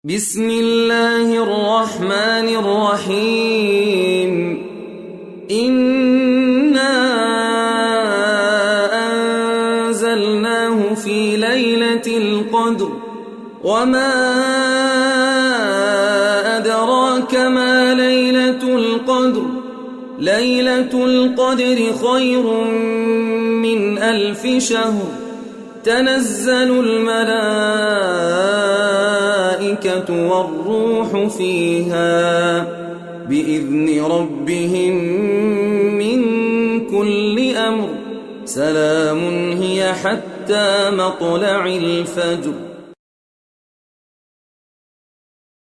بسم الله الرحمن الرحيم إنا أنزلناه في ليلة القدر وما أدراك ما ليلة القدر ليلة القدر خير من 1000 شهر تنزل الملائكة والروح فيها بإذن ربهم من كل أمر سلام هي حتى مطلع الفجر.